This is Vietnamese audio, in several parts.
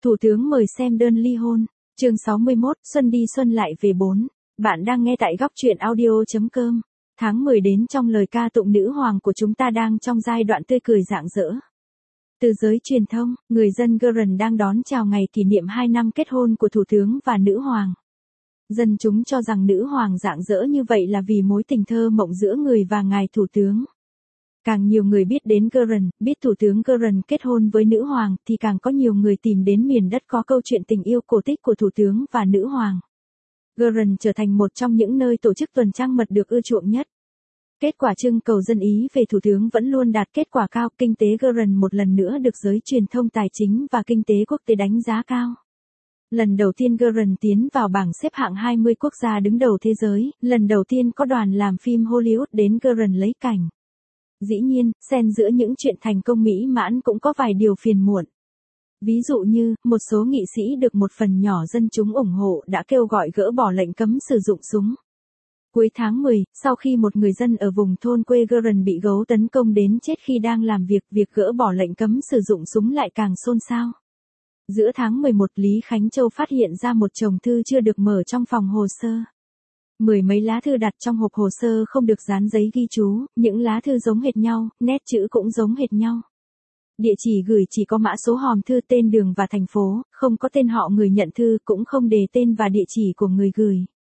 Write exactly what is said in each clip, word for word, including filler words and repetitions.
Thủ tướng mời xem đơn ly hôn. Chương sáu mươi mốt, Xuân đi xuân lại về bốn. Bạn đang nghe tại góc truyện audio chấm com. Tháng mười đến trong lời ca tụng nữ hoàng của chúng ta đang trong giai đoạn tươi cười rạng rỡ. Từ giới truyền thông, người dân Iran đang đón chào ngày kỷ niệm hai năm kết hôn của thủ tướng và nữ hoàng. Dân chúng cho rằng nữ hoàng rạng rỡ như vậy là vì mối tình thơ mộng giữa người và ngài thủ tướng. Càng nhiều người biết đến Iran, biết thủ tướng Iran kết hôn với nữ hoàng thì càng có nhiều người tìm đến miền đất có câu chuyện tình yêu cổ tích của thủ tướng và nữ hoàng. Iran trở thành một trong những nơi tổ chức tuần trăng mật được ưa chuộng nhất. Kết quả trưng cầu dân ý về thủ tướng vẫn luôn đạt kết quả cao, kinh tế Iran một lần nữa được giới truyền thông tài chính và kinh tế quốc tế đánh giá cao. Lần đầu tiên Iran tiến vào bảng xếp hạng hai mươi quốc gia đứng đầu thế giới, lần đầu tiên có đoàn làm phim Hollywood đến Iran lấy cảnh. Dĩ nhiên, xen giữa những chuyện thành công mỹ mãn cũng có vài điều phiền muộn. Ví dụ như, một số nghị sĩ được một phần nhỏ dân chúng ủng hộ đã kêu gọi gỡ bỏ lệnh cấm sử dụng súng. Cuối tháng mười, sau khi một người dân ở vùng thôn quê Iran bị gấu tấn công đến chết khi đang làm việc, việc gỡ bỏ lệnh cấm sử dụng súng lại càng xôn xao. Giữa tháng mười một, Lý Khánh Châu phát hiện ra một chồng thư chưa được mở trong phòng hồ sơ. Mười mấy lá thư đặt trong hộp hồ sơ không được dán giấy ghi chú, những lá thư giống hệt nhau, nét chữ cũng giống hệt nhau. Địa chỉ gửi chỉ có mã số hòm thư, tên đường và thành phố, không có tên họ người nhận thư, cũng không đề tên và địa chỉ của người gửi.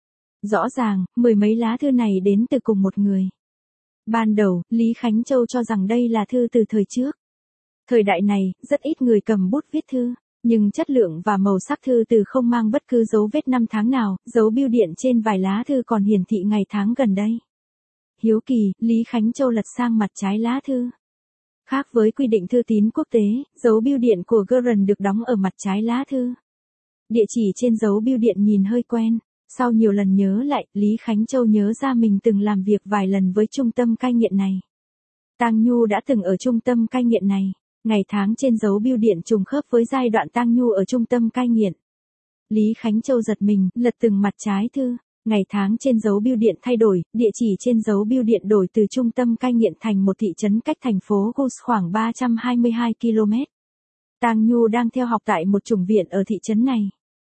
Rõ ràng, mười mấy lá thư này đến từ cùng một người. Ban đầu, Lý Khánh Châu cho rằng đây là thư từ thời trước. Thời đại này, rất ít người cầm bút viết thư. Nhưng chất lượng và màu sắc thư từ không mang bất cứ dấu vết năm tháng nào, dấu bưu điện trên vài lá thư còn hiển thị ngày tháng gần đây. Hiếu kỳ, Lý Khánh Châu lật sang mặt trái lá thư. Khác với quy định thư tín quốc tế, dấu bưu điện của Iran được đóng ở mặt trái lá thư. Địa chỉ trên dấu bưu điện nhìn hơi quen. Sau nhiều lần nhớ lại, Lý Khánh Châu nhớ ra mình từng làm việc vài lần với trung tâm cai nghiện này. Tang Nhu đã từng ở trung tâm cai nghiện này. Ngày tháng trên dấu bưu điện trùng khớp với giai đoạn Tang Nhu ở trung tâm cai nghiện. Lý Khánh Châu giật mình, lật từng mặt trái thư. Ngày tháng trên dấu bưu điện thay đổi, địa chỉ trên dấu bưu điện đổi từ trung tâm cai nghiện thành một thị trấn cách thành phố Gus khoảng ba trăm hai mươi hai ki lô mét. Tang Nhu đang theo học tại một chủng viện ở thị trấn này.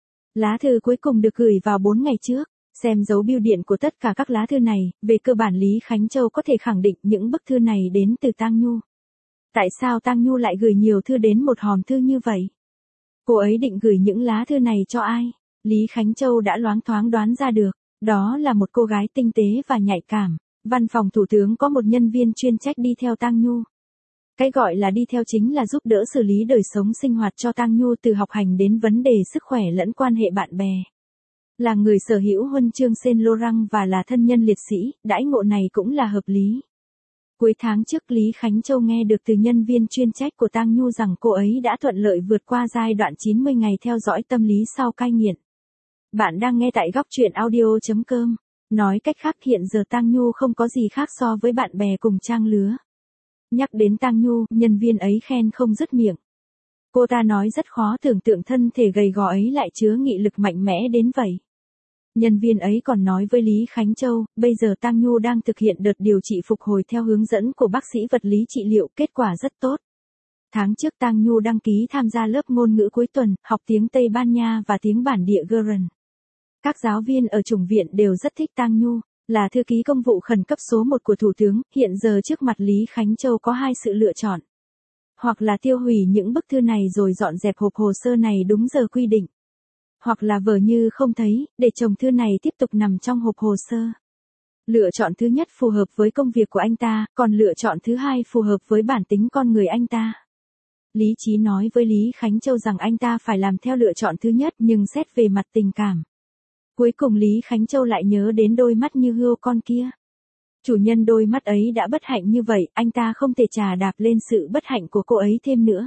Lá thư cuối cùng được gửi vào bốn ngày trước. Xem dấu bưu điện của tất cả các lá thư này, về cơ bản Lý Khánh Châu có thể khẳng định những bức thư này đến từ Tang Nhu. Tại sao Tang Nhu lại gửi nhiều thư đến một hòm thư như vậy? Cô ấy định gửi những lá thư này cho ai? Lý Khánh Châu đã loáng thoáng đoán ra được, đó là một cô gái tinh tế và nhạy cảm. Văn phòng thủ tướng có một nhân viên chuyên trách đi theo Tang Nhu. Cái gọi là đi theo chính là giúp đỡ xử lý đời sống sinh hoạt cho Tang Nhu, từ học hành đến vấn đề sức khỏe lẫn quan hệ bạn bè. Là người sở hữu huân chương Saint Laurent và là thân nhân liệt sĩ, đãi ngộ này cũng là hợp lý. Cuối tháng trước, Lý Khánh Châu nghe được từ nhân viên chuyên trách của Tang Nhu rằng cô ấy đã thuận lợi vượt qua giai đoạn chín mươi ngày theo dõi tâm lý sau cai nghiện. Bạn đang nghe tại góc truyện audio chấm com. Nói cách khác, hiện giờ Tang Nhu không có gì khác so với bạn bè cùng trang lứa. Nhắc đến Tang Nhu, nhân viên ấy khen không dứt miệng. Cô ta nói rất khó tưởng tượng thân thể gầy gò ấy lại chứa nghị lực mạnh mẽ đến vậy. Nhân viên ấy còn nói với Lý Khánh Châu, bây giờ Tang Nhu đang thực hiện đợt điều trị phục hồi theo hướng dẫn của bác sĩ vật lý trị liệu, kết quả rất tốt. Tháng trước Tang Nhu đăng ký tham gia lớp ngôn ngữ cuối tuần, học tiếng Tây Ban Nha và tiếng bản địa Iran. Các giáo viên ở chủng viện đều rất thích Tang Nhu, là thư ký công vụ khẩn cấp số một của thủ tướng, hiện giờ trước mặt Lý Khánh Châu có hai sự lựa chọn. Hoặc là tiêu hủy những bức thư này rồi dọn dẹp hộp hồ sơ này đúng giờ quy định. Hoặc là vờ như không thấy, để chồng thư này tiếp tục nằm trong hộp hồ sơ. Lựa chọn thứ nhất phù hợp với công việc của anh ta, còn lựa chọn thứ hai phù hợp với bản tính con người anh ta. Lý trí nói với Lý Khánh Châu rằng anh ta phải làm theo lựa chọn thứ nhất, nhưng xét về mặt tình cảm. Cuối cùng Lý Khánh Châu lại nhớ đến đôi mắt như hươu con kia. Chủ nhân đôi mắt ấy đã bất hạnh như vậy, anh ta không thể chà đạp lên sự bất hạnh của cô ấy thêm nữa.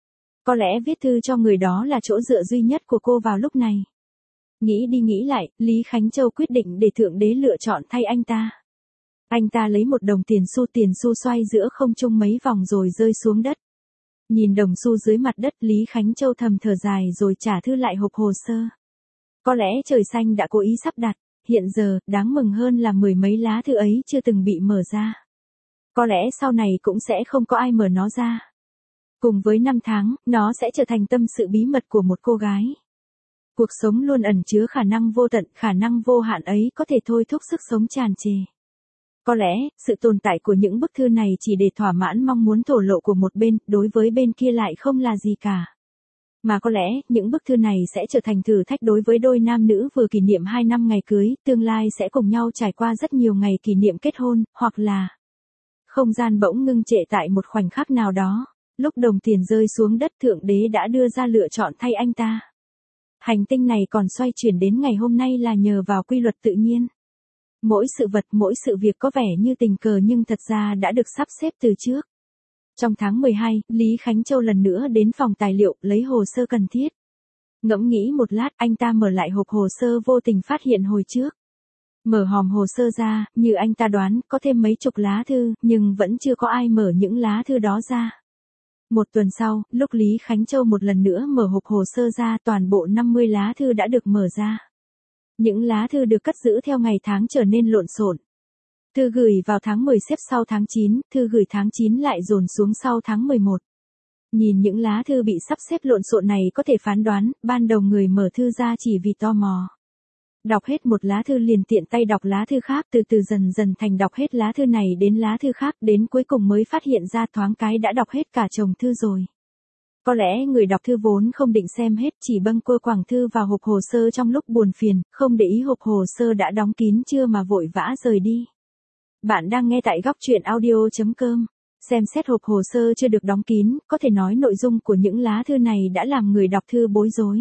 Có lẽ viết thư cho người đó là chỗ dựa duy nhất của cô vào lúc này. Nghĩ đi nghĩ lại, Lý Khánh Châu quyết định để Thượng Đế lựa chọn thay anh ta. Anh ta lấy một đồng tiền xu tiền xu xoay giữa không trung mấy vòng rồi rơi xuống đất. Nhìn đồng xu dưới mặt đất, Lý Khánh Châu thầm thở dài rồi trả thư lại hộp hồ sơ. Có lẽ trời xanh đã cố ý sắp đặt, hiện giờ, đáng mừng hơn là mười mấy lá thư ấy chưa từng bị mở ra. Có lẽ sau này cũng sẽ không có ai mở nó ra. Cùng với năm tháng, nó sẽ trở thành tâm sự bí mật của một cô gái. Cuộc sống luôn ẩn chứa khả năng vô tận, khả năng vô hạn ấy có thể thôi thúc sức sống tràn trề. Có lẽ, sự tồn tại của những bức thư này chỉ để thỏa mãn mong muốn thổ lộ của một bên, đối với bên kia lại không là gì cả. Mà có lẽ, những bức thư này sẽ trở thành thử thách đối với đôi nam nữ vừa kỷ niệm hai năm ngày cưới, tương lai sẽ cùng nhau trải qua rất nhiều ngày kỷ niệm kết hôn, hoặc là không gian bỗng ngưng trệ tại một khoảnh khắc nào đó, lúc đồng tiền rơi xuống đất Thượng Đế đã đưa ra lựa chọn thay anh ta. Hành tinh này còn xoay chuyển đến ngày hôm nay là nhờ vào quy luật tự nhiên. Mỗi sự vật, mỗi sự việc có vẻ như tình cờ nhưng thật ra đã được sắp xếp từ trước. Trong tháng mười hai, Lý Khánh Châu lần nữa đến phòng tài liệu, lấy hồ sơ cần thiết. Ngẫm nghĩ một lát, anh ta mở lại hộp hồ sơ vô tình phát hiện hồi trước. Mở hòm hồ sơ ra, như anh ta đoán, có thêm mấy chục lá thư, nhưng vẫn chưa có ai mở những lá thư đó ra. Một tuần sau, lúc Lý Khánh Châu một lần nữa mở hộp hồ sơ ra, toàn bộ năm mươi lá thư đã được mở ra. Những lá thư được cất giữ theo ngày tháng trở nên lộn xộn. Thư gửi vào tháng mười xếp sau tháng chín, thư gửi tháng chín lại dồn xuống sau tháng mười một. Nhìn những lá thư bị sắp xếp lộn xộn này có thể phán đoán, ban đầu người mở thư ra chỉ vì tò mò. Đọc hết một lá thư liền tiện tay đọc lá thư khác, từ từ dần dần thành đọc hết lá thư này đến lá thư khác, đến cuối cùng mới phát hiện ra thoáng cái đã đọc hết cả chồng thư rồi. Có lẽ người đọc thư vốn không định xem hết, chỉ bâng quơ quẳng thư vào hộp hồ sơ trong lúc buồn phiền, không để ý hộp hồ sơ đã đóng kín chưa mà vội vã rời đi. Bạn đang nghe tại góc truyện audio chấm com. Xem xét hộp hồ sơ chưa được đóng kín, có thể nói nội dung của những lá thư này đã làm người đọc thư bối rối.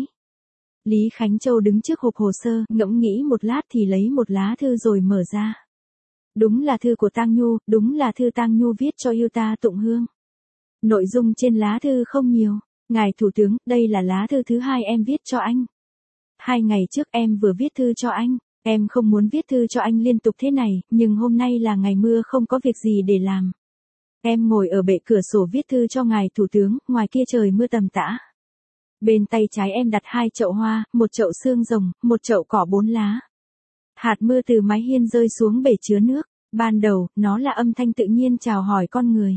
Lý Khánh Châu đứng trước hộp hồ sơ, ngẫm nghĩ một lát thì lấy một lá thư rồi mở ra. Đúng là thư của Tang Nhu, đúng là thư Tang Nhu viết cho yêu ta Tụng Hương. Nội dung trên lá thư không nhiều. Ngài Thủ tướng, đây là lá thư thứ hai em viết cho anh. Hai ngày trước em vừa viết thư cho anh. Em không muốn viết thư cho anh liên tục thế này, nhưng hôm nay là ngày mưa không có việc gì để làm. Em ngồi ở bệ cửa sổ viết thư cho ngài Thủ tướng, ngoài kia trời mưa tầm tã. Bên tay trái em đặt hai chậu hoa, một chậu xương rồng, một chậu cỏ bốn lá. Hạt mưa từ mái hiên rơi xuống bể chứa nước. Ban đầu, nó là âm thanh tự nhiên chào hỏi con người.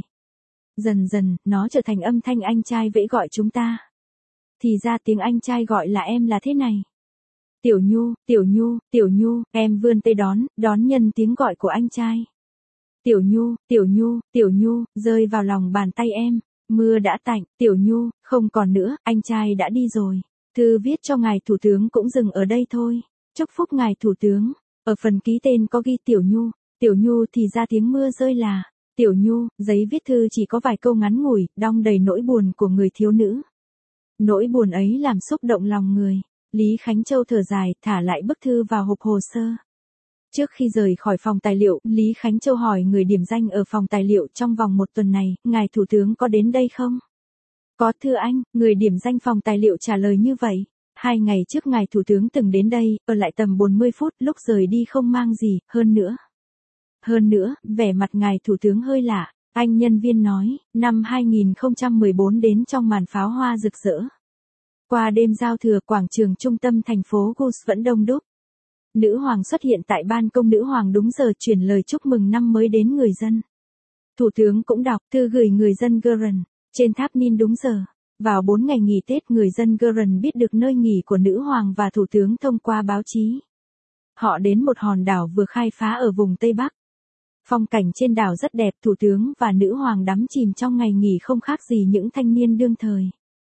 Dần dần, nó trở thành âm thanh anh trai vẫy gọi chúng ta. Thì ra tiếng anh trai gọi là em là thế này. Tiểu Nhu, Tiểu Nhu, Tiểu Nhu, em vươn tay đón, đón nhân tiếng gọi của anh trai. Tiểu Nhu, Tiểu Nhu, Tiểu Nhu, rơi vào lòng bàn tay em. Mưa đã tạnh, Tiểu Nhu, không còn nữa, anh trai đã đi rồi. Thư viết cho ngài Thủ tướng cũng dừng ở đây thôi. Chúc phúc ngài Thủ tướng. Ở phần ký tên có ghi Tiểu Nhu. Tiểu Nhu thì ra tiếng mưa rơi là Tiểu Nhu, giấy viết thư chỉ có vài câu ngắn ngủi, đong đầy nỗi buồn của người thiếu nữ. Nỗi buồn ấy làm xúc động lòng người. Lý Khánh Châu thở dài, thả lại bức thư vào hộp hồ sơ. Trước khi rời khỏi phòng tài liệu, Lý Khánh Châu hỏi người điểm danh ở phòng tài liệu trong vòng một tuần này, ngài Thủ tướng có đến đây không? Có thưa anh, người điểm danh phòng tài liệu trả lời như vậy. Hai ngày trước ngài Thủ tướng từng đến đây, ở lại tầm bốn mươi phút, lúc rời đi không mang gì, hơn nữa. Hơn nữa, vẻ mặt ngài Thủ tướng hơi lạ, anh nhân viên nói, năm hai nghìn không trăm mười bốn đến trong màn pháo hoa rực rỡ. Qua đêm giao thừa, quảng trường trung tâm thành phố Gus vẫn đông đúc. Nữ hoàng xuất hiện tại ban công nữ hoàng đúng giờ truyền lời chúc mừng năm mới đến người dân. Thủ tướng cũng đọc thư gửi người dân Guerin, trên tháp Nin đúng giờ. Vào bốn ngày nghỉ Tết, người dân Guerin biết được nơi nghỉ của nữ hoàng và thủ tướng thông qua báo chí. Họ đến một hòn đảo vừa khai phá ở vùng Tây Bắc. Phong cảnh trên đảo rất đẹp, thủ tướng và nữ hoàng đắm chìm trong ngày nghỉ không khác gì những thanh niên đương thời.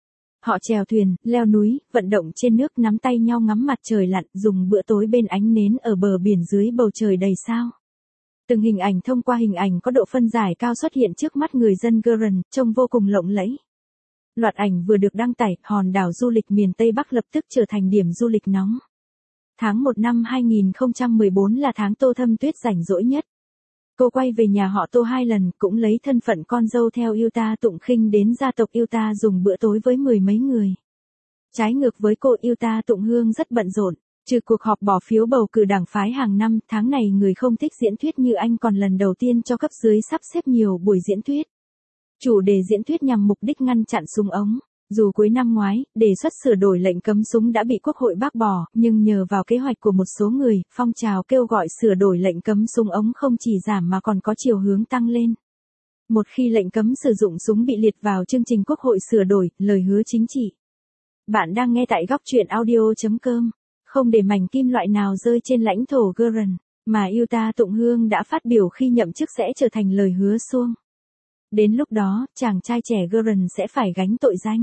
Họ chèo thuyền, leo núi, vận động trên nước, nắm tay nhau ngắm mặt trời lặn, dùng bữa tối bên ánh nến ở bờ biển dưới bầu trời đầy sao. Từng hình ảnh thông qua hình ảnh có độ phân giải cao xuất hiện trước mắt người dân Guerin, trông vô cùng lộng lẫy. Loạt ảnh vừa được đăng tải, hòn đảo du lịch miền Tây Bắc lập tức trở thành điểm du lịch nóng. Tháng một năm hai nghìn không trăm mười bốn là tháng Tô Thâm Tuyết rảnh rỗi nhất. Cô quay về nhà họ Tô hai lần, cũng lấy thân phận con dâu theo yêu ta Tụng Khinh đến gia tộc yêu ta dùng bữa tối với mười mấy người. Trái ngược với cô, yêu ta Tụng Hương rất bận rộn, trừ cuộc họp bỏ phiếu bầu cử đảng phái hàng năm, tháng này người không thích diễn thuyết như anh còn lần đầu tiên cho cấp dưới sắp xếp nhiều buổi diễn thuyết. Chủ đề diễn thuyết nhằm mục đích ngăn chặn súng ống. Dù cuối năm ngoái, đề xuất sửa đổi lệnh cấm súng đã bị Quốc hội bác bỏ, nhưng nhờ vào kế hoạch của một số người, phong trào kêu gọi sửa đổi lệnh cấm súng ống không chỉ giảm mà còn có chiều hướng tăng lên. Một khi lệnh cấm sử dụng súng bị liệt vào chương trình Quốc hội sửa đổi, lời hứa chính trị. Bạn đang nghe tại góc truyện audio.com. Không để mảnh kim loại nào rơi trên lãnh thổ Gueren, mà Yuta Tụng Hương đã phát biểu khi nhậm chức sẽ trở thành lời hứa suông. Đến lúc đó, chàng trai trẻ Gueren sẽ phải gánh tội danh.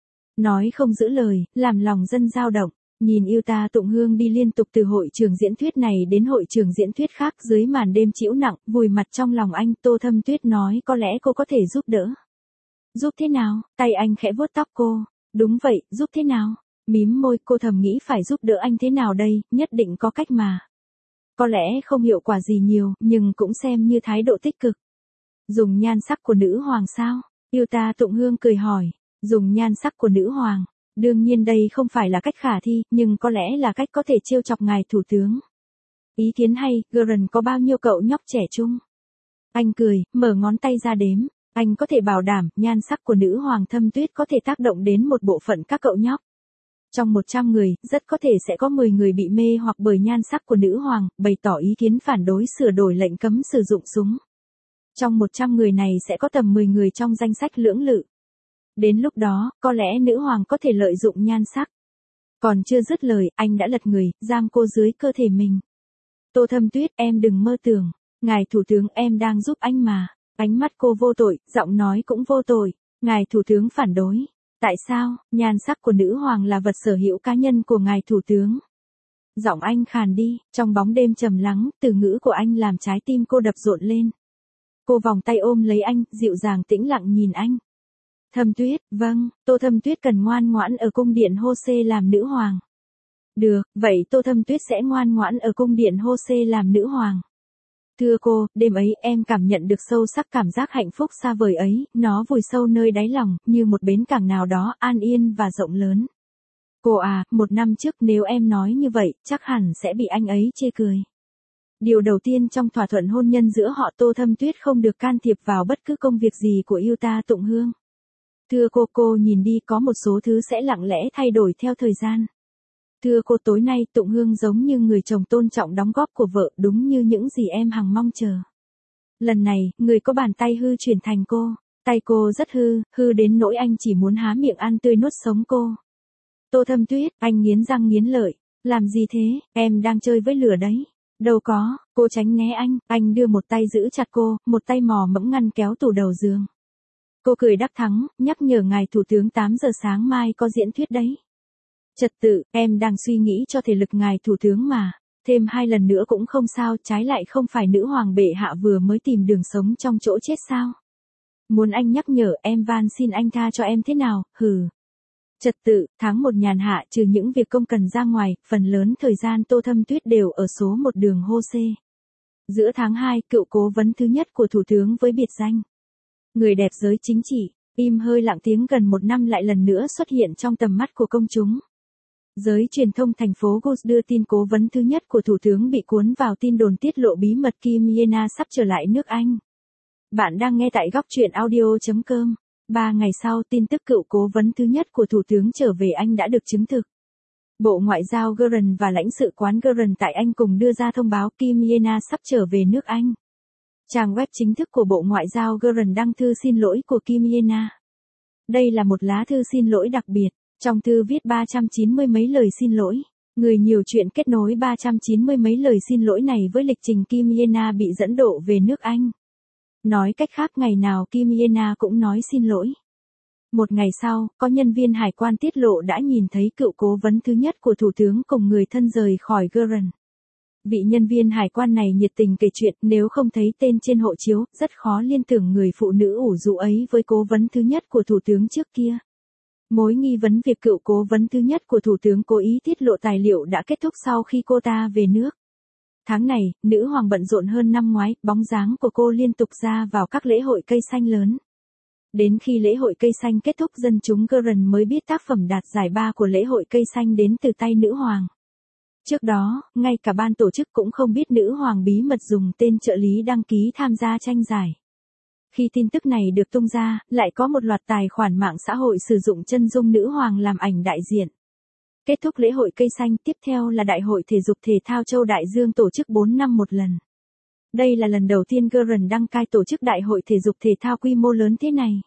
Nói không giữ lời, làm lòng dân dao động. Nhìn Yuta Tụng Hương đi liên tục từ hội trường diễn thuyết này đến hội trường diễn thuyết khác dưới màn đêm trĩu nặng, vùi mặt trong lòng anh, Tô Thâm Tuyết nói có lẽ cô có thể giúp đỡ. Giúp thế nào? Tay anh khẽ vuốt tóc cô. Đúng vậy, giúp thế nào? Mím môi, cô thầm nghĩ phải giúp đỡ anh thế nào đây, nhất định có cách mà. Có lẽ không hiệu quả gì nhiều, nhưng cũng xem như thái độ tích cực. Dùng nhan sắc của nữ hoàng sao? Yuta Tụng Hương cười hỏi. Dùng nhan sắc của nữ hoàng. Đương nhiên đây không phải là cách khả thi, nhưng có lẽ là cách có thể trêu chọc ngài thủ tướng. Ý kiến hay, Gueren có bao nhiêu cậu nhóc trẻ trung? Anh cười, mở ngón tay ra đếm. Anh có thể bảo đảm, nhan sắc của nữ hoàng Thâm Tuyết có thể tác động đến một bộ phận các cậu nhóc. Trong một trăm người, rất có thể sẽ có mười người bị mê hoặc bởi nhan sắc của nữ hoàng, bày tỏ ý kiến phản đối sửa đổi lệnh cấm sử dụng súng. Trong một trăm người này sẽ có tầm mười người trong danh sách lưỡng lự. Đến lúc đó, có lẽ nữ hoàng có thể lợi dụng nhan sắc. Còn chưa dứt lời, anh đã lật người, giam cô dưới cơ thể mình. Tô Thâm Tuyết, em đừng mơ tưởng. Ngài thủ tướng, em đang giúp anh mà. Ánh mắt cô vô tội, giọng nói cũng vô tội. Ngài thủ tướng phản đối. Tại sao? Nhan sắc của nữ hoàng là vật sở hữu cá nhân của ngài thủ tướng. Giọng anh khàn đi, trong bóng đêm trầm lắng, từ ngữ của anh làm trái tim cô đập rộn lên. Cô vòng tay ôm lấy anh, dịu dàng tĩnh lặng nhìn anh. Thâm Tuyết, vâng, Tô Thâm Tuyết cần ngoan ngoãn ở cung điện Hô-xê làm nữ hoàng. Được, vậy Tô Thâm Tuyết sẽ ngoan ngoãn ở cung điện Hô-xê làm nữ hoàng. Thưa cô, đêm ấy em cảm nhận được sâu sắc cảm giác hạnh phúc xa vời ấy, nó vùi sâu nơi đáy lòng, như một bến cảng nào đó an yên và rộng lớn. Cô à, một năm trước nếu em nói như vậy, chắc hẳn sẽ bị anh ấy chê cười. Điều đầu tiên trong thỏa thuận hôn nhân giữa họ Tô Thâm Tuyết không được can thiệp vào bất cứ công việc gì của Yuta Tụng Hương. Thưa cô, cô nhìn đi, có một số thứ sẽ lặng lẽ thay đổi theo thời gian. Thưa cô, tối nay Tụng Hương giống như người chồng tôn trọng đóng góp của vợ, đúng như những gì em hằng mong chờ. Lần này, người có bàn tay hư chuyển thành cô. Tay cô rất hư, hư đến nỗi anh chỉ muốn há miệng ăn tươi nuốt sống cô. Tô Thâm Tuyết, anh nghiến răng nghiến lợi. Làm gì thế, em đang chơi với lửa đấy. Đâu có, cô tránh né anh, anh đưa một tay giữ chặt cô, một tay mò mẫm ngăn kéo tủ đầu giường. Cô cười đắc thắng, nhắc nhở ngài thủ tướng tám giờ sáng mai có diễn thuyết đấy. Trật tự, em đang suy nghĩ cho thể lực ngài thủ tướng mà. Thêm hai lần nữa cũng không sao, trái lại không phải nữ hoàng bệ hạ vừa mới tìm đường sống trong chỗ chết sao. Muốn anh nhắc nhở, em van xin anh tha cho em thế nào, hừ. Trật tự, tháng một nhàn hạ, trừ những việc công cần ra ngoài, phần lớn thời gian Tô Thâm Tuyết đều ở số một đường Hô-xê. Giữa tháng hai, cựu cố vấn thứ nhất của thủ tướng với biệt danh người đẹp giới chính trị, im hơi lặng tiếng gần một năm lại lần nữa xuất hiện trong tầm mắt của công chúng. Giới truyền thông thành phố Gus đưa tin cố vấn thứ nhất của thủ tướng bị cuốn vào tin đồn tiết lộ bí mật Kim Yena sắp trở lại nước Anh. Bạn đang nghe tại góc truyện audio.com. Ba ngày sau, tin tức cựu cố vấn thứ nhất của thủ tướng trở về Anh đã được chứng thực. Bộ Ngoại giao Gueren và lãnh sự quán Gueren tại Anh cùng đưa ra thông báo Kim Yena sắp trở về nước Anh. Trang web chính thức của Bộ Ngoại giao Gueren đăng thư xin lỗi của Kim Yena. Đây là một lá thư xin lỗi đặc biệt, trong thư viết ba trăm chín mươi mấy lời xin lỗi. Người nhiều chuyện kết nối ba trăm chín mươi mấy lời xin lỗi này với lịch trình Kim Yena bị dẫn độ về nước Anh. Nói cách khác, ngày nào Kim Yena cũng nói xin lỗi. Một ngày sau, có nhân viên hải quan tiết lộ đã nhìn thấy cựu cố vấn thứ nhất của thủ tướng cùng người thân rời khỏi Gueren. Vị nhân viên hải quan này nhiệt tình kể chuyện, nếu không thấy tên trên hộ chiếu, rất khó liên tưởng người phụ nữ ủ rũ ấy với cố vấn thứ nhất của thủ tướng trước kia. Mối nghi vấn việc cựu cố vấn thứ nhất của thủ tướng cố ý tiết lộ tài liệu đã kết thúc sau khi cô ta về nước. Tháng này, nữ hoàng bận rộn hơn năm ngoái, bóng dáng của cô liên tục ra vào các lễ hội cây xanh lớn. Đến khi lễ hội cây xanh kết thúc, dân chúng Gueren mới biết tác phẩm đạt giải ba của lễ hội cây xanh đến từ tay nữ hoàng. Trước đó, ngay cả ban tổ chức cũng không biết nữ hoàng bí mật dùng tên trợ lý đăng ký tham gia tranh giải. Khi tin tức này được tung ra, lại có một loạt tài khoản mạng xã hội sử dụng chân dung nữ hoàng làm ảnh đại diện. Kết thúc lễ hội cây xanh, tiếp theo là Đại hội Thể dục Thể thao Châu Đại Dương tổ chức bốn năm một lần. Đây là lần đầu tiên Garden đăng cai tổ chức đại hội thể dục thể thao quy mô lớn thế này.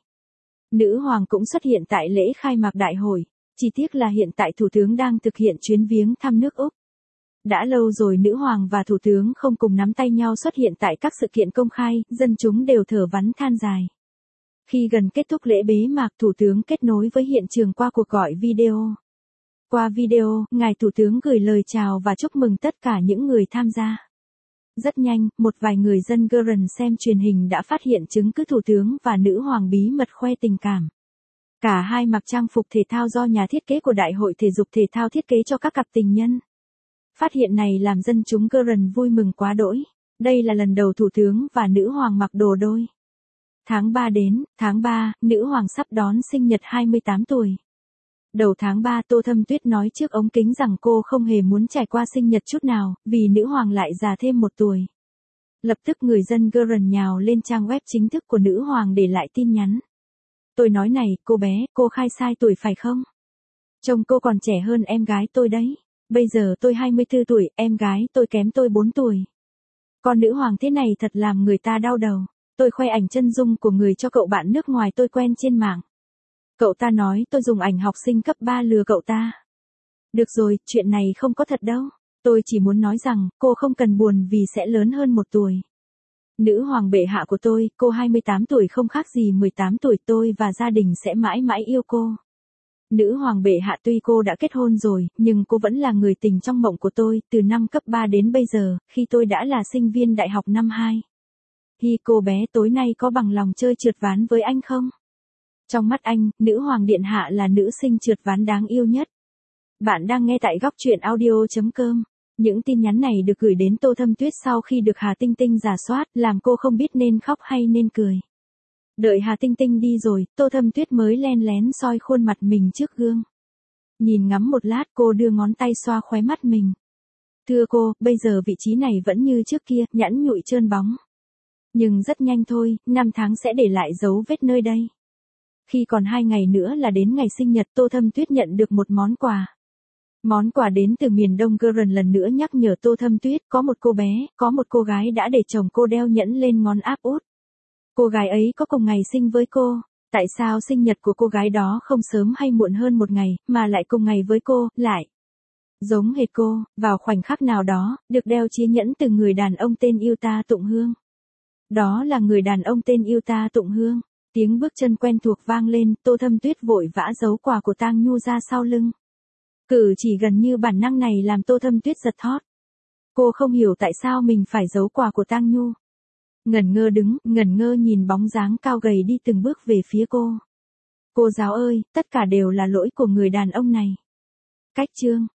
Nữ hoàng cũng xuất hiện tại lễ khai mạc đại hội, chi tiết là hiện tại thủ tướng đang thực hiện chuyến viếng thăm nước Úc. Đã lâu rồi nữ hoàng và thủ tướng không cùng nắm tay nhau xuất hiện tại các sự kiện công khai, dân chúng đều thở vắn than dài. Khi gần kết thúc lễ bế mạc, thủ tướng kết nối với hiện trường qua cuộc gọi video. Qua video, ngài thủ tướng gửi lời chào và chúc mừng tất cả những người tham gia. Rất nhanh, một vài người dân Garden xem truyền hình đã phát hiện chứng cứ thủ tướng và nữ hoàng bí mật khoe tình cảm. Cả hai mặc trang phục thể thao do nhà thiết kế của Đại hội thể dục thể thao thiết kế cho các cặp tình nhân. Phát hiện này làm dân chúng Garden vui mừng quá đỗi. Đây là lần đầu thủ tướng và nữ hoàng mặc đồ đôi. Tháng ba đến, tháng ba, nữ hoàng sắp đón sinh nhật hai mươi tám tuổi. Đầu tháng ba, Tô Thâm Tuyết nói trước ống kính rằng cô không hề muốn trải qua sinh nhật chút nào, vì nữ hoàng lại già thêm một tuổi. Lập tức người dân Garden nhào lên trang web chính thức của nữ hoàng để lại tin nhắn. Tôi nói này, cô bé, cô khai sai tuổi phải không? Trông cô còn trẻ hơn em gái tôi đấy. Bây giờ tôi hai mươi tư tuổi, em gái tôi kém tôi bốn tuổi. Con nữ hoàng thế này thật làm người ta đau đầu. Tôi khoe ảnh chân dung của người cho cậu bạn nước ngoài tôi quen trên mạng. Cậu ta nói tôi dùng ảnh học sinh cấp ba lừa cậu ta. Được rồi, chuyện này không có thật đâu. Tôi chỉ muốn nói rằng, cô không cần buồn vì sẽ lớn hơn một tuổi. Nữ hoàng bệ hạ của tôi, cô hai mươi tám tuổi không khác gì mười tám tuổi, tôi và gia đình sẽ mãi mãi yêu cô. Nữ hoàng bệ hạ tuy cô đã kết hôn rồi, nhưng cô vẫn là người tình trong mộng của tôi, từ năm cấp ba đến bây giờ, khi tôi đã là sinh viên đại học năm hai. Hi cô bé tối nay có bằng lòng chơi trượt ván với anh không? Trong mắt anh, nữ hoàng điện hạ là nữ sinh trượt ván đáng yêu nhất. Bạn đang nghe tại góc truyện audio chấm com. Những tin nhắn này được gửi đến Tô Thâm Tuyết sau khi được Hà Tinh Tinh rà soát, làm cô không biết nên khóc hay nên cười. Đợi Hà Tinh Tinh đi rồi, Tô Thâm Tuyết mới len lén soi khuôn mặt mình trước gương. Nhìn ngắm một lát, cô đưa ngón tay xoa khóe mắt mình. Thưa cô, bây giờ vị trí này vẫn như trước kia, nhẵn nhụi trơn bóng. Nhưng rất nhanh thôi, năm tháng sẽ để lại dấu vết nơi đây. Khi còn hai ngày nữa là đến ngày sinh nhật, Tô Thâm Tuyết nhận được một món quà. Món quà đến từ miền Đông Garden lần nữa nhắc nhở Tô Thâm Tuyết có một cô bé, có một cô gái đã để chồng cô đeo nhẫn lên ngón áp út. Cô gái ấy có cùng ngày sinh với cô. Tại sao sinh nhật của cô gái đó không sớm hay muộn hơn một ngày, mà lại cùng ngày với cô, lại giống hệt cô, vào khoảnh khắc nào đó, được đeo chiếc nhẫn từ người đàn ông tên Yuta Tụng Hương. Đó là người đàn ông tên Yuta Tụng Hương. Tiếng bước chân quen thuộc vang lên, Tô Thâm Tuyết vội vã giấu quà của Tang Nhu ra sau lưng. Cử chỉ gần như bản năng này làm Tô Thâm Tuyết giật thót. Cô không hiểu tại sao mình phải giấu quà của Tang Nhu. Ngẩn ngơ đứng, ngẩn ngơ nhìn bóng dáng cao gầy đi từng bước về phía cô. Cô giáo ơi, tất cả đều là lỗi của người đàn ông này. Cách chương